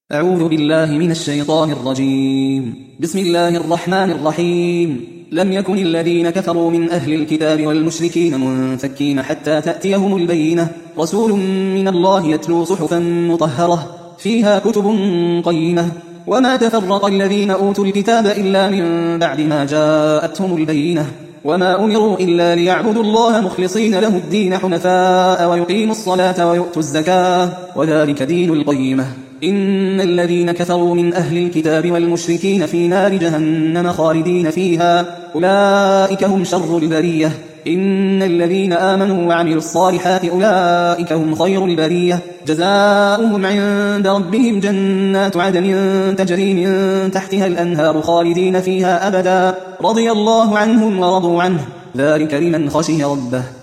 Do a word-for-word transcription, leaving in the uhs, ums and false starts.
أعوذ بالله من الشيطان الرجيم. بسم الله الرحمن الرحيم. لم يكن الذين كفروا من أهل الكتاب والمشركين منفكين حتى تأتيهم البينة، رسول من الله يتلو صحفا مطهرة فيها كتب قيمة. وما تفرق الذين أوتوا الكتاب إلا من بعد ما جاءتهم البينة، وما أمروا إلا ليعبدوا الله مخلصين له الدين حنفاء ويقيموا الصلاة ويؤتوا الزكاة، وذلك دين القيمة. إن الذين كفروا من أهل الكتاب والمشركين في نار جهنم خالدين فيها، أولئك هم شر البرية. إن الذين آمنوا وعملوا الصالحات أولئك هم خير البرية، جزاؤهم عند ربهم جنات عدن تجري من تحتها الأنهار خالدين فيها أبدا، رضي الله عنهم ورضوا عنه، ذلك لمن خشي ربه.